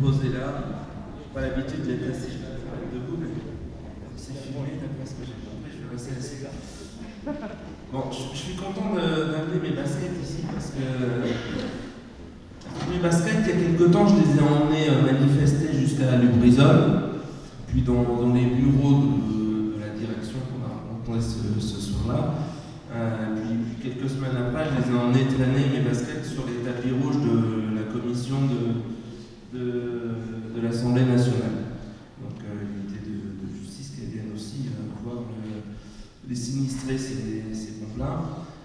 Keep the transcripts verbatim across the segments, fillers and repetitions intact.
posé là. J'ai pas l'habitude d'être assis, je vais être debout, mais c'est filmé, d'après ce que j'ai compris, je vais rester assis là. Bon, je, je suis content d'amener mes baskets ici parce que mes baskets, il y a quelque temps, je les ai emmenés manifester jusqu'à Lubrizol, puis dans, dans les bureaux de, de la direction qu'on a rencontré ce, ce soir-là. Euh, puis, puis quelques semaines après, je les ai emmenés traîner mes baskets sur les tapis rouges de la commission de, de, de l'Assemblée nationale. Donc euh, l'unité de, de justice qui viennent aussi euh, voir le, les sinistrés, ces, ces pompes-là.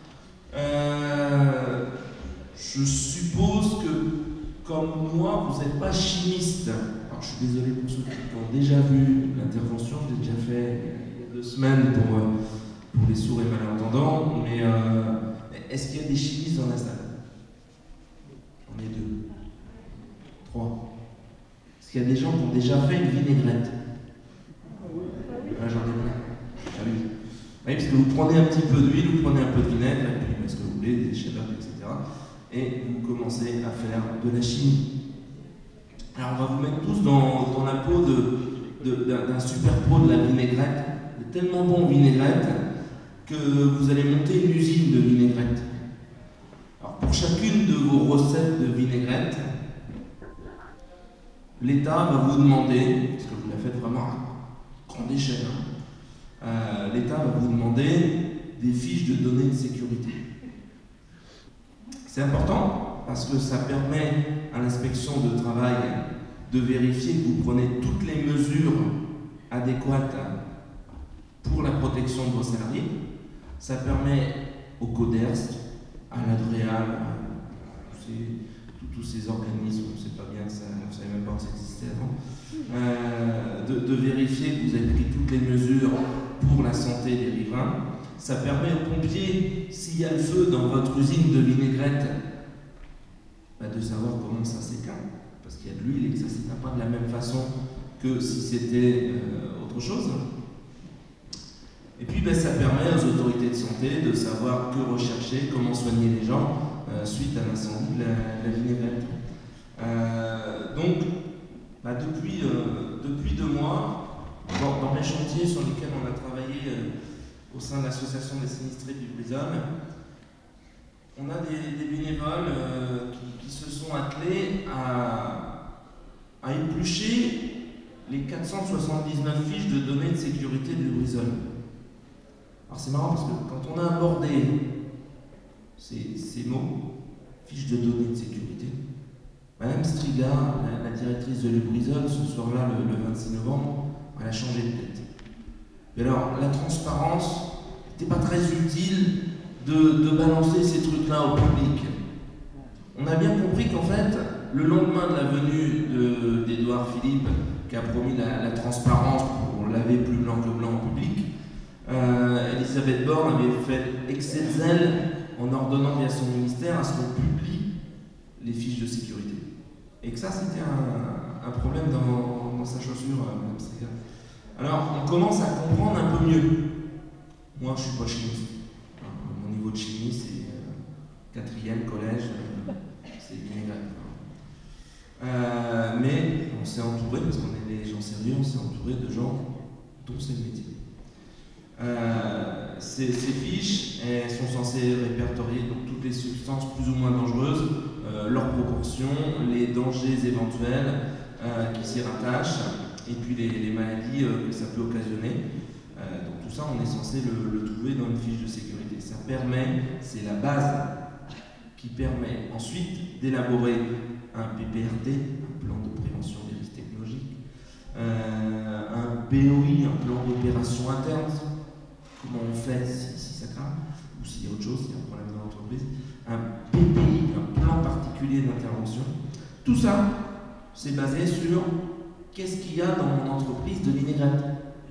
Euh, je suppose que, comme moi, vous n'êtes pas chimiste. Alors, je suis désolé pour ceux qui ont déjà vu l'intervention, je l'ai déjà fait il y a deux semaines pour, pour les sourds et malentendants, mais euh, est-ce qu'il y a des chimistes dans la salle? On est deux. Trois. Est-ce qu'il y a des gens qui ont déjà fait une vinaigrette? Ah, j'en ai plein. Ah oui. Oui, parce que vous prenez un petit peu d'huile, vous prenez un peu de vinaigre, et puis ce que vous voulez, des chefs-d'œuvre, et cetera. Et vous commencez à faire de la chimie. Alors on va vous mettre tous dans, dans la peau d'un super pro de la vinaigrette, de tellement bon vinaigrette, que vous allez monter une usine de vinaigrette. Alors pour chacune de vos recettes de vinaigrette, l'État va vous demander, parce que vous la faites vraiment à grande échelle, hein, euh, l'État va vous demander des fiches de données de sécurité. C'est important parce que ça permet à l'inspection de travail de vérifier que vous prenez toutes les mesures adéquates pour la protection de vos salariés. Ça permet au CODERST, à l'ADREAL, tous ces organismes, on ne sait pas bien, ça, on ne savait même pas que ça existait avant, euh, de, de vérifier que vous avez pris toutes les mesures pour la santé des riverains. Ça permet aux pompiers, s'il y a le feu dans votre usine de vinaigrette, bah de savoir comment ça s'éteint. Parce qu'il y a de l'huile et que ça ne s'éteint pas de la même façon que si c'était euh, autre chose. Et puis bah, ça permet aux autorités de santé de savoir que rechercher, comment soigner les gens euh, suite à l'incendie de la, la vinaigrette. Euh, donc, bah, depuis, euh, depuis deux mois, dans, dans les chantiers sur lesquels on a travaillé euh, au sein de l'association des sinistrés du Lubrizol, on a des, des bénévoles euh, qui, qui se sont attelés à, à éplucher les quatre cent soixante-dix-neuf fiches de données de sécurité du Lubrizol. Alors c'est marrant parce que quand on a abordé ces, ces mots, fiches de données de sécurité, Madame Striga, la, la directrice de Lubrizol, ce soir-là, le, le vingt-six novembre, elle a changé de tête. Et alors, la transparence n'était pas très utile de, de balancer ces trucs-là au public. On a bien compris qu'en fait, le lendemain de la venue d'Édouard Philippe, qui a promis la, la transparence pour laver plus blanc que blanc au public, euh, Elisabeth Borne avait fait excès de zèle en ordonnant via son ministère à ce qu'on publie les fiches de sécurité. Et que ça, c'était un, un problème dans, dans sa chaussure, Mme Striga. Alors, on commence à comprendre un peu mieux. Moi, je ne suis pas chimiste. Mon niveau de chimie, c'est euh, quatrième collège, euh, c'est vinaigrette. Euh, mais on s'est entouré, parce qu'on est des gens sérieux, on s'est entouré de gens dont c'est le métier. Euh, ces, ces fiches, elles sont censées répertorier donc, toutes les substances plus ou moins dangereuses, euh, leurs proportions, les dangers éventuels euh, qui s'y rattachent, et puis les, les maladies euh, que ça peut occasionner. Euh, donc tout ça, on est censé le, le trouver dans une fiche de sécurité. Ça permet, c'est la base qui permet ensuite d'élaborer un P P R T, un plan de prévention des risques technologiques, euh, un B O I, un plan d'opération interne, comment on fait si, si ça crame, ou s'il y a autre chose, s'il y a un problème dans l'entreprise, un P P I, un plan particulier d'intervention. Tout ça, c'est basé sur qu'est-ce qu'il y a dans mon entreprise de vinaigrette.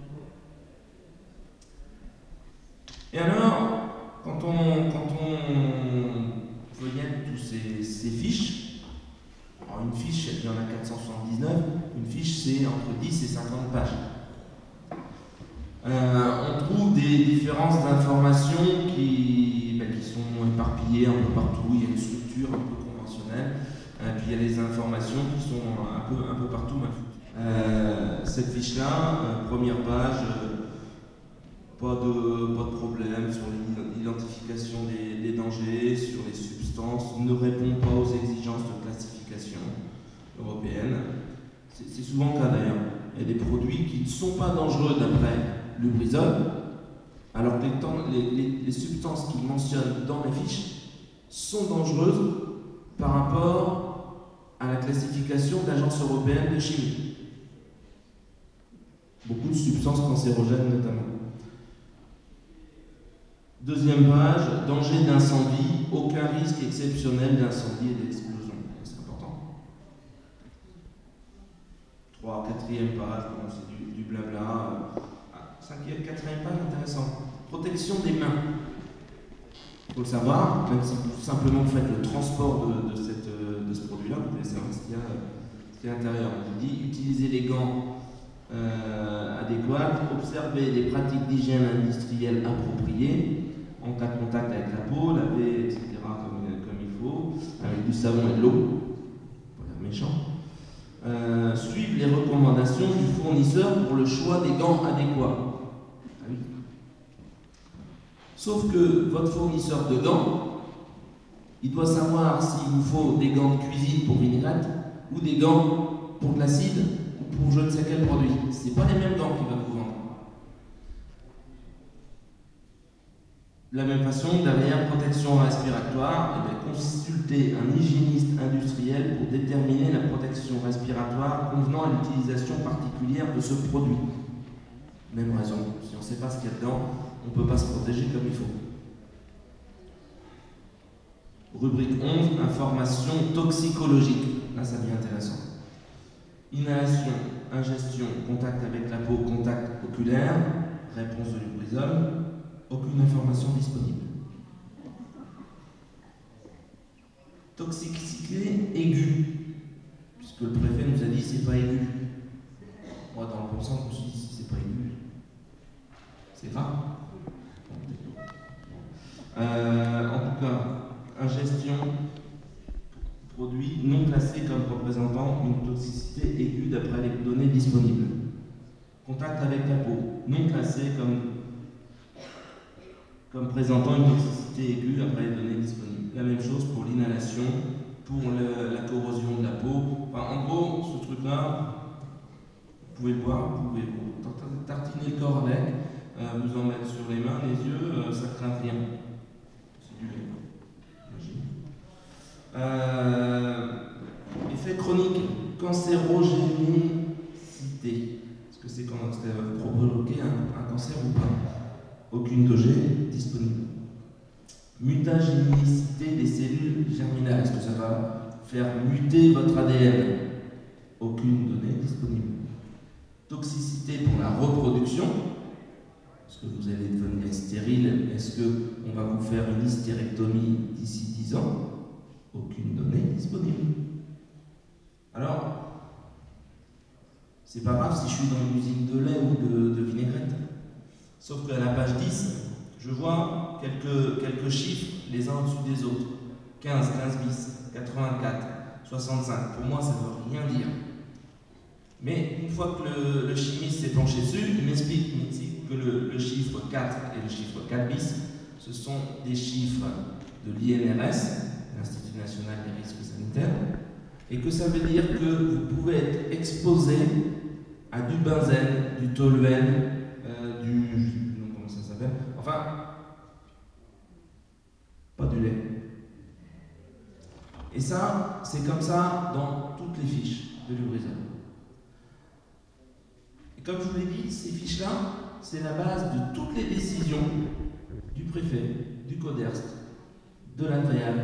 Et alors, quand on, quand on feuillette tous ces, ces fiches, alors une fiche, il y en a quatre cent soixante-dix-neuf, une fiche c'est entre dix et cinquante pages. Euh, on trouve des différences d'informations qui, ben, qui sont éparpillées un peu partout, il y a une structure un peu conventionnelle, et puis il y a les informations qui sont un peu, un peu partout. Euh, cette fiche-là, euh, première page, euh, pas, de, pas de problème sur l'identification des, des dangers, sur les substances, ne répond pas aux exigences de classification européenne. C'est souvent le cas d'ailleurs. Il y a des produits qui ne sont pas dangereux d'après Lubrizol, alors que les, les, les, les substances qu'ils mentionnent dans les fiches sont dangereuses par rapport à la classification de l'Agence européenne de chimie. Beaucoup de substances cancérogènes notamment. Deuxième page, danger d'incendie, aucun risque exceptionnel d'incendie et d'explosion. C'est important. Trois, quatrième page, bon, c'est du, du blabla. Cinquième, quatrième page, intéressant. Protection des mains. Il faut le savoir, même si vous simplement vous faites le transport de, de, cette, de ce produit-là, vous pouvez savoir ce qu'il y a, ce qu'il y a à l'intérieur. On vous dit, utilisez les gants euh, adéquats, observez les pratiques d'hygiène industrielle appropriées, en cas de contact avec la peau, laver, et cetera comme, comme il faut, avec du savon et de l'eau, pas l'air méchant. Euh, suivre les recommandations du fournisseur pour le choix des gants adéquats. Ah oui. Sauf que votre fournisseur de gants, il doit savoir s'il vous faut des gants de cuisine pour vinaigrette ou des gants pour de l'acide ou pour je ne sais quel produit. Ce n'est pas les mêmes gants qu'il va vous vendre. De la même façon, derrière protection respiratoire, eh bien, consultez un hygiéniste industriel pour déterminer la protection respiratoire convenant à l'utilisation particulière de ce produit. Même raison, si on ne sait pas ce qu'il y a dedans, on ne peut pas se protéger comme il faut. Rubrique onze, information toxicologique. Là, ça devient intéressant. Inhalation, ingestion, contact avec la peau, contact oculaire, réponse de Lubrizol. Aucune information disponible. Toxicité aiguë, puisque le préfet nous a dit c'est pas aigu. Moi, dans le bon sens, je me suis dit si c'est pas aigu, c'est grave. Euh, en tout cas, ingestion, produit non classé comme représentant une toxicité aiguë d'après les données disponibles. Contact avec la peau, non classé comme comme présentant une toxicité aiguë après les données disponibles. La même chose pour l'inhalation, pour le, la corrosion de la peau. Enfin, en gros, ce truc-là, vous pouvez le boire, vous pouvez vous tartiner le corps avec, euh, vous en mettre sur les mains, les yeux, euh, ça ne craint rien. C'est du lait, j'imagine. Euh, effet chronique, cancérogénicité. Est-ce que c'est quand ça provoquer un, un cancer ou pas? Aucune dosée disponible. Mutagénicité des cellules germinales. Est-ce que ça va faire muter votre A D N? Aucune donnée disponible. Toxicité pour la reproduction. Est-ce que vous allez devenir stérile? Est-ce qu'on va vous faire une hystérectomie d'ici dix ans? Aucune donnée disponible. Alors, c'est pas grave si je suis dans une usine de lait ou de, de vinaigrette. Sauf qu'à la page dix, je vois quelques, quelques chiffres les uns au-dessus des autres. quinze, quinze bis, quatre-vingt-quatre, soixante-cinq. Pour moi, ça ne veut rien dire. Mais une fois que le, le chimiste s'est penché dessus, il m'explique que le, le chiffre quatre et le chiffre quatre bis, ce sont des chiffres de l'I N R S, l'Institut national des risques sanitaires, et que ça veut dire que vous pouvez être exposé à du benzène, du toluène, Euh, du... Non, comment ça s'appelle? Enfin, pas du lait. Et ça, c'est comme ça dans toutes les fiches de Lubrizol. Et comme je vous l'ai dit, ces fiches-là, c'est la base de toutes les décisions du préfet, du CODERST, de l'ANVEAL.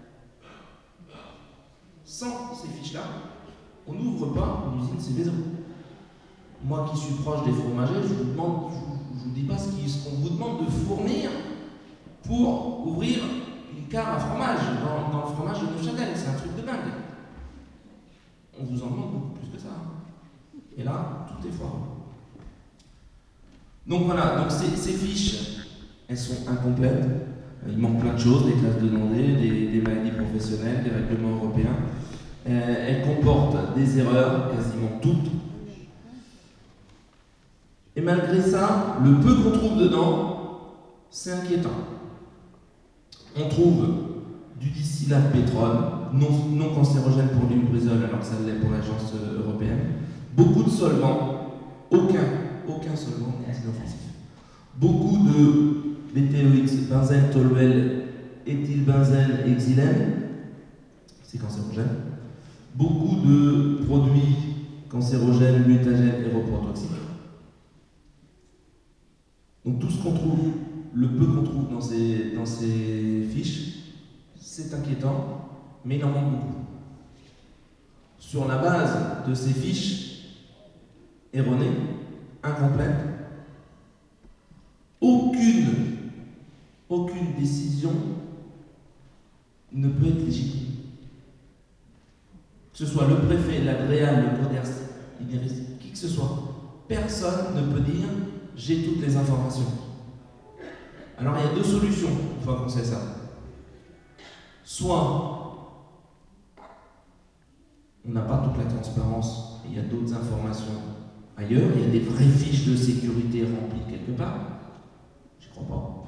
Sans ces fiches-là, on n'ouvre pas une usine Céveso. Moi qui suis proche des fromagers, je vous demande, je vous dis pas ce qu'on vous demande de fournir pour ouvrir une cave à fromage dans, dans le fromage de Neuchâtel. C'est un truc de dingue. On vous en demande beaucoup plus que ça. Et là, tout est foireux. Donc voilà, donc ces, ces fiches, elles sont incomplètes. Il manque plein de choses, des classes demandées, des, des maladies professionnelles, des règlements européens. Euh, elle comporte des erreurs, quasiment toutes. Et malgré ça, le peu qu'on trouve dedans, c'est inquiétant. On trouve du distillate pétrole, non, non cancérogène pour l'huile alors que ça l'est pour l'agence européenne. Beaucoup de solvants, aucun, aucun solvant n'est inoffensif. Beaucoup de B T E X, benzène, toluène, éthylbenzène et xylène, c'est cancérogène. Beaucoup de produits cancérogènes, mutagènes et reprotoxiques. Donc tout ce qu'on trouve, le peu qu'on trouve dans ces, dans ces fiches, c'est inquiétant, mais il en manque beaucoup. Sur la base de ces fiches erronées, incomplètes, aucune, aucune décision ne peut être légitime. Que ce soit le préfet, l'agréable, le CODERS, qui que ce soit, personne ne peut dire « j'ai toutes les informations ». Alors il y a deux solutions une fois qu'on sait ça. Soit on n'a pas toute la transparence, et il y a d'autres informations ailleurs, il y a des vraies fiches de sécurité remplies quelque part, j'y crois pas.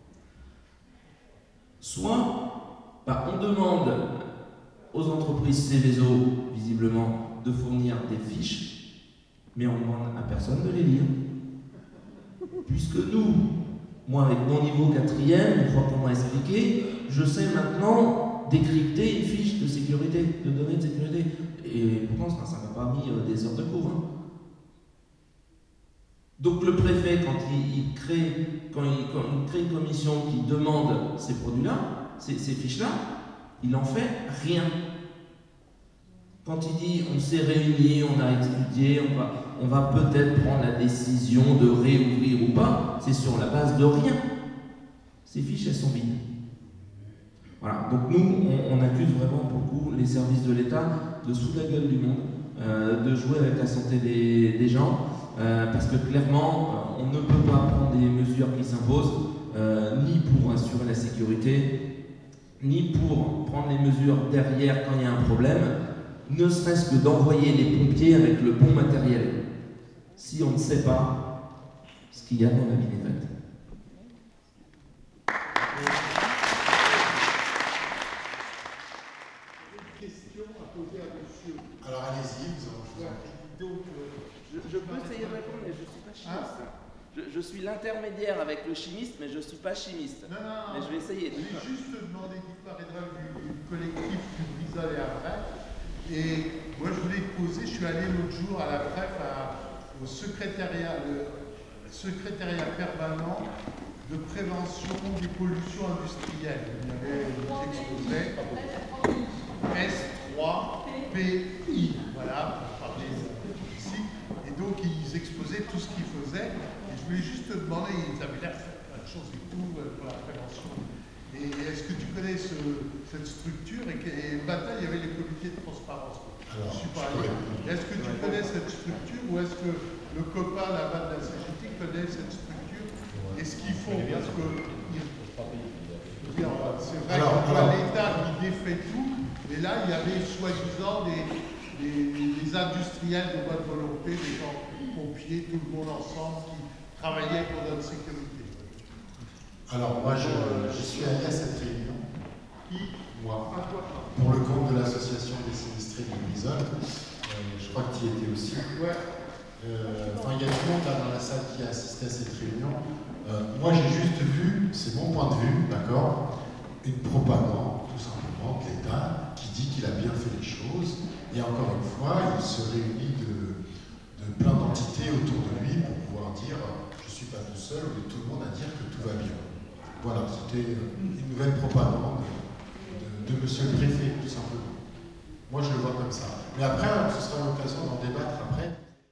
Soit bah, on demande aux entreprises Céveso, visiblement, de fournir des fiches, mais on ne demande à personne de les lire. Puisque nous, moi avec mon niveau quatrième, une fois qu'on m'a expliqué, je sais maintenant décrypter une fiche de sécurité, de données de sécurité. Et pourtant, ça ne m'a pas mis des heures de cours. Hein. Donc le préfet, quand il, il, crée, quand il, quand il crée une commission qui demande ces produits-là, ces, ces fiches-là, il n'en fait rien. Quand il dit on s'est réunis, on a étudié, on va, on va peut-être prendre la décision de réouvrir ou pas, c'est sur la base de rien. Ces fiches, elles sont vides. Voilà, donc nous, on, on accuse vraiment beaucoup les services de l'État de sous la gueule du monde, euh, de jouer avec la santé des, des gens, euh, parce que clairement, on ne peut pas prendre des mesures qui s'imposent, euh, ni pour assurer la sécurité, ni pour prendre les mesures derrière quand il y a un problème, ne serait-ce que d'envoyer les pompiers avec le bon matériel, si on ne sait pas ce qu'il y a dans la vinaigrette. Alors allez-y, vous en Donc, euh, je, je peux essayer de répondre, mais je ne suis pas chimiste. Hein je, je suis l'intermédiaire avec le chimiste, mais je ne suis pas chimiste. Non, non, mais je vais essayer. Je vais juste te demander qui paraîtra du, du collectif du Brisol et après. Et moi, je voulais te poser, je suis allé l'autre jour à la F R E F, à, au secrétariat, le, le secrétariat permanent de prévention des pollutions industrielles. Il y avait exposé S trois P I, voilà, pour parler ici. Et donc, ils exposaient tout ce qu'ils faisaient. Et je voulais juste te demander, ils avaient l'air de faire plein de choses et tout pour la prévention. Et est-ce que tu connais ce, cette structure? Et, et maintenant, il y avait les comités de transparence. Alors, je suis pas allé. Est-ce que tu connais cette structure ou est-ce que le copain là-bas de la C G T connaît cette structure? Et ce qu'ils font, parce que c'est vrai que l'État qui défait tout, mais là, il y avait soi-disant des, des, des industriels de bonne volonté, des gens pompiers, tout le monde ensemble qui travaillaient pour notre sécurité. Alors moi, je, je suis allé à cette réunion. Qui? Moi. Pour le compte de l'association des sinistrés du Brisol. Euh, je crois que tu y étais aussi. Ouais. Euh, enfin, il y a tout le monde là dans la salle qui a assisté à cette réunion. Euh, moi, j'ai juste vu, c'est mon point de vue, d'accord, une propagande, tout simplement, de l'État qui dit qu'il a bien fait les choses. Et encore une fois, il se réunit de, de plein d'entités autour de lui pour pouvoir dire je ne suis pas tout seul, mais tout le monde à dire que tout va bien. Voilà, c'était une nouvelle propagande de, de, de monsieur le préfet, tout simplement. Moi, je le vois comme ça. Mais après, ce sera l'occasion d'en débattre après.